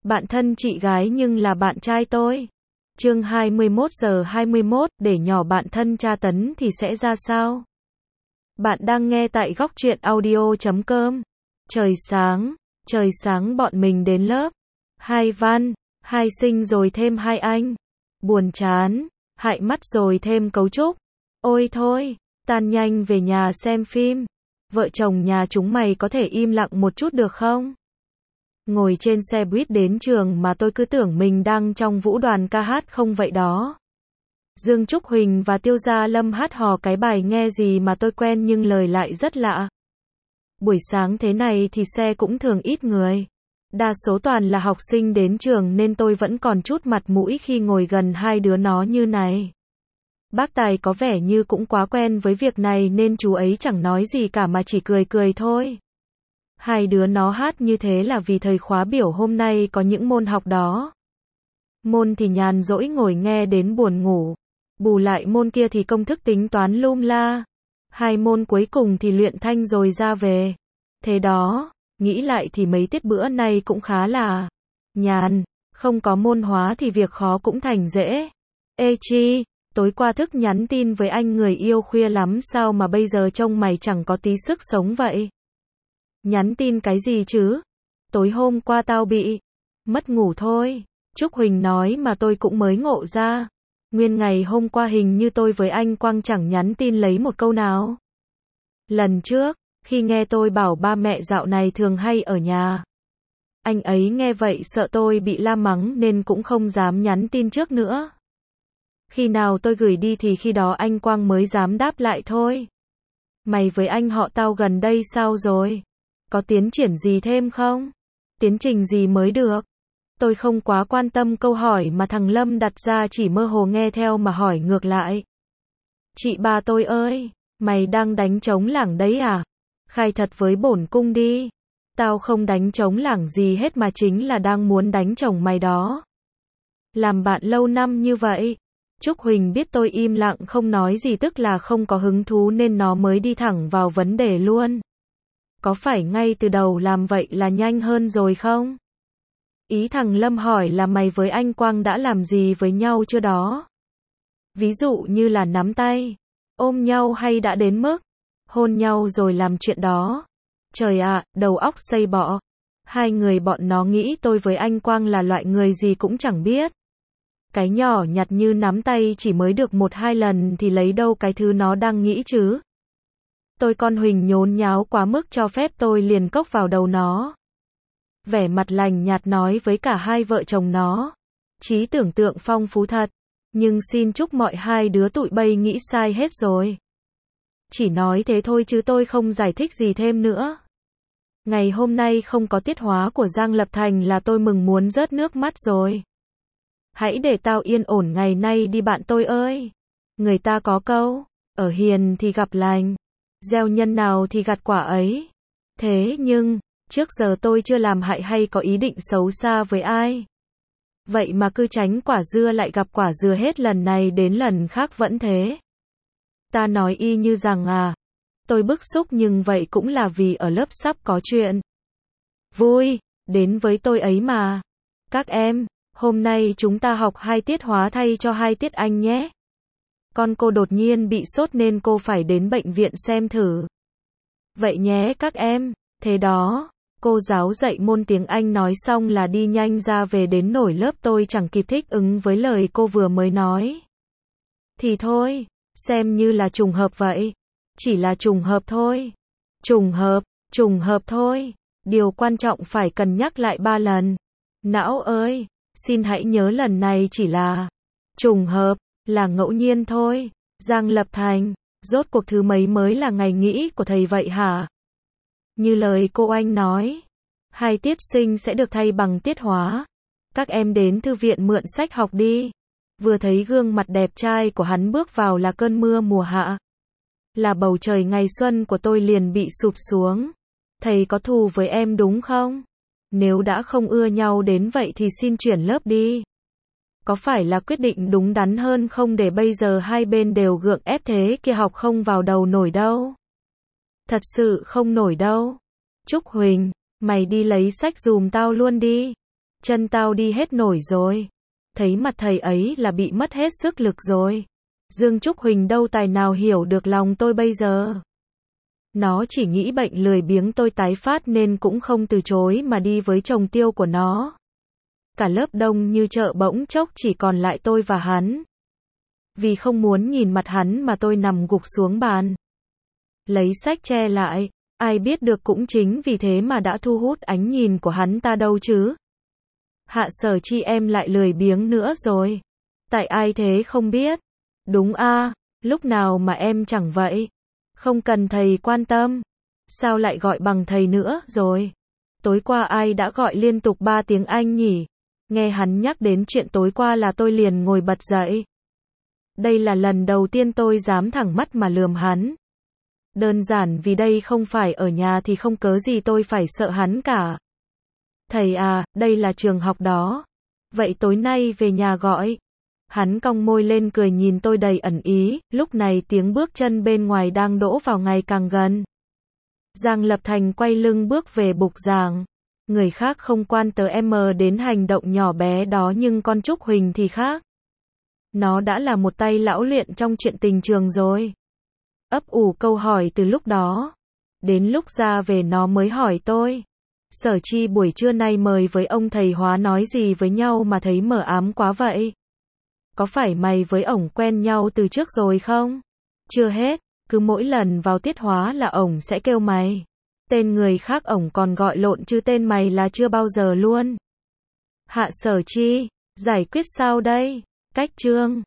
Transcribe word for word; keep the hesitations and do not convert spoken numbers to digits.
Bạn thân chị gái nhưng là bạn trai tôi. Chương hai mươi mốt giờ hai mươi mốt, để nhỏ bạn thân tra tấn thì sẽ ra sao? Bạn đang nghe tại góc truyện audio chấm com. Trời sáng, trời sáng bọn mình đến lớp. Hai văn, hai sinh rồi thêm hai anh. Buồn chán, hại mắt rồi thêm cấu trúc. Ôi thôi, tan nhanh về nhà xem phim. Vợ chồng nhà chúng mày có thể im lặng một chút được không? Ngồi trên xe buýt đến trường mà tôi cứ tưởng mình đang trong vũ đoàn ca hát không vậy đó. Dương Trúc Huỳnh và Tiêu Gia Lâm hát hò cái bài nghe gì mà tôi quen nhưng lời lại rất lạ. Buổi sáng thế này thì xe cũng thường ít người. Đa số toàn là học sinh đến trường nên tôi vẫn còn chút mặt mũi khi ngồi gần hai đứa nó như này. Bác Tài có vẻ như cũng quá quen với việc này nên chú ấy chẳng nói gì cả mà chỉ cười cười thôi. Hai đứa nó hát như thế là vì thời khóa biểu hôm nay có những môn học đó. Môn thì nhàn rỗi ngồi nghe đến buồn ngủ. Bù lại môn kia thì công thức tính toán lum la. Hai môn cuối cùng thì luyện thanh rồi ra về. Thế đó, nghĩ lại thì mấy tiết bữa nay cũng khá là nhàn. Không có môn hóa thì việc khó cũng thành dễ. Ê Chi, tối qua thức nhắn tin với anh người yêu khuya lắm sao mà bây giờ trông mày chẳng có tí sức sống vậy? Nhắn tin cái gì chứ? Tối hôm qua tao bị mất ngủ thôi. Trúc Huỳnh nói mà tôi cũng mới ngộ ra. Nguyên ngày hôm qua hình như tôi với anh Quang chẳng nhắn tin lấy một câu nào. Lần trước, khi nghe tôi bảo ba mẹ dạo này thường hay ở nhà. Anh ấy nghe vậy sợ tôi bị la mắng nên cũng không dám nhắn tin trước nữa. Khi nào tôi gửi đi thì khi đó anh Quang mới dám đáp lại thôi. Mày với anh họ tao gần đây sao rồi? Có tiến triển gì thêm không? Tiến trình gì mới được? Tôi không quá quan tâm câu hỏi mà thằng Lâm đặt ra, chỉ mơ hồ nghe theo mà hỏi ngược lại. Chị ba tôi ơi, mày đang đánh trống lảng đấy à? Khai thật với bổn cung đi. Tao không đánh trống lảng gì hết mà chính là đang muốn đánh chồng mày đó. Làm bạn lâu năm như vậy. Trúc Huỳnh biết tôi im lặng không nói gì tức là không có hứng thú nên nó mới đi thẳng vào vấn đề luôn. Có phải ngay từ đầu làm vậy là nhanh hơn rồi không? Ý thằng Lâm hỏi là mày với anh Quang đã làm gì với nhau chưa đó? Ví dụ như là nắm tay, ôm nhau hay đã đến mức hôn nhau rồi làm chuyện đó. Trời ạ, đầu óc xây bọ. Hai người bọn nó nghĩ tôi với anh Quang là loại người gì cũng chẳng biết. Cái nhỏ nhặt như nắm tay chỉ mới được một hai lần thì lấy đâu cái thứ nó đang nghĩ chứ. Tôi con Huỳnh nhốn nháo quá mức cho phép tôi liền cốc vào đầu nó. Vẻ mặt lành nhạt nói với cả hai vợ chồng nó. Trí tưởng tượng phong phú thật. Nhưng xin chúc mọi hai đứa tụi bay nghĩ sai hết rồi. Chỉ nói thế thôi chứ tôi không giải thích gì thêm nữa. Ngày hôm nay không có tiết hóa của Giang Lập Thành là tôi mừng muốn rớt nước mắt rồi. Hãy để tao yên ổn ngày nay đi bạn tôi ơi. Người ta có câu, ở hiền thì gặp lành. Gieo nhân nào thì gặt quả ấy. Thế nhưng, trước giờ tôi chưa làm hại hay có ý định xấu xa với ai. Vậy mà cứ tránh quả dưa lại gặp quả dừa hết lần này đến lần khác vẫn thế. Ta nói y như rằng à, tôi bức xúc nhưng vậy cũng là vì ở lớp sắp có chuyện vui, đến với tôi ấy mà. Các em, hôm nay chúng ta học hai tiết hóa thay cho hai tiết Anh nhé. Con cô đột nhiên bị sốt nên cô phải đến bệnh viện xem thử. Vậy nhé các em, thế đó. Cô giáo dạy môn tiếng Anh nói xong là đi nhanh ra về đến nổi lớp tôi chẳng kịp thích ứng với lời cô vừa mới nói. Thì thôi, xem như là trùng hợp vậy. Chỉ là trùng hợp thôi. Trùng hợp, trùng hợp thôi. Điều quan trọng phải cần nhắc lại ba lần. Não ơi, xin hãy nhớ lần này chỉ là trùng hợp, là ngẫu nhiên thôi. Giang Lập Thành, rốt cuộc thứ mấy mới là ngày nghỉ của thầy vậy hả? Như lời cô Anh nói, hai tiết sinh sẽ được thay bằng tiết hóa. Các em đến thư viện mượn sách học đi. Vừa thấy gương mặt đẹp trai của hắn bước vào là cơn mưa mùa hạ. Là bầu trời ngày xuân của tôi liền bị sụp xuống. Thầy có thù với em đúng không? Nếu đã không ưa nhau đến vậy thì xin chuyển lớp đi. Có phải là quyết định đúng đắn hơn không để bây giờ hai bên đều gượng ép thế kia học không vào đầu nổi đâu. Thật sự không nổi đâu. Trúc Huỳnh, mày đi lấy sách dùm tao luôn đi. Chân tao đi hết nổi rồi. Thấy mặt thầy ấy là bị mất hết sức lực rồi. Dương Trúc Huỳnh đâu tài nào hiểu được lòng tôi bây giờ. Nó chỉ nghĩ bệnh lười biếng tôi tái phát nên cũng không từ chối mà đi với chồng Tiêu của nó. Cả lớp đông như chợ bỗng chốc chỉ còn lại tôi và hắn. Vì không muốn nhìn mặt hắn mà tôi nằm gục xuống bàn. Lấy sách che lại, ai biết được cũng chính vì thế mà đã thu hút ánh nhìn của hắn ta đâu chứ. Hạ Sở Chi em lại lười biếng nữa rồi. Tại ai thế không biết. Đúng a, lúc nào mà em chẳng vậy. Không cần thầy quan tâm. Sao lại gọi bằng thầy nữa rồi? Tối qua ai đã gọi liên tục ba tiếng anh nhỉ? Nghe hắn nhắc đến chuyện tối qua là tôi liền ngồi bật dậy. Đây là lần đầu tiên tôi dám thẳng mắt mà lườm hắn. Đơn giản vì đây không phải ở nhà thì không cớ gì tôi phải sợ hắn cả. Thầy à, đây là trường học đó. Vậy tối nay về nhà gọi. Hắn cong môi lên cười nhìn tôi đầy ẩn ý, lúc này tiếng bước chân bên ngoài đang đỗ vào ngày càng gần. Giang Lập Thành quay lưng bước về bục giảng. Người khác không quan tờ em đến hành động nhỏ bé đó nhưng con Trúc Huỳnh thì khác. Nó đã là một tay lão luyện trong chuyện tình trường rồi. Ấp ủ câu hỏi từ lúc đó. Đến lúc ra về nó mới hỏi tôi. Sở Chi buổi trưa nay mời với ông thầy hóa nói gì với nhau mà thấy mờ ám quá vậy? Có phải mày với ổng quen nhau từ trước rồi không? Chưa hết, cứ mỗi lần vào tiết hóa là ổng sẽ kêu mày. Tên người khác ổng còn gọi lộn chứ tên mày là chưa bao giờ luôn. Hạ Sở Chi, giải quyết sao đây? Cách chương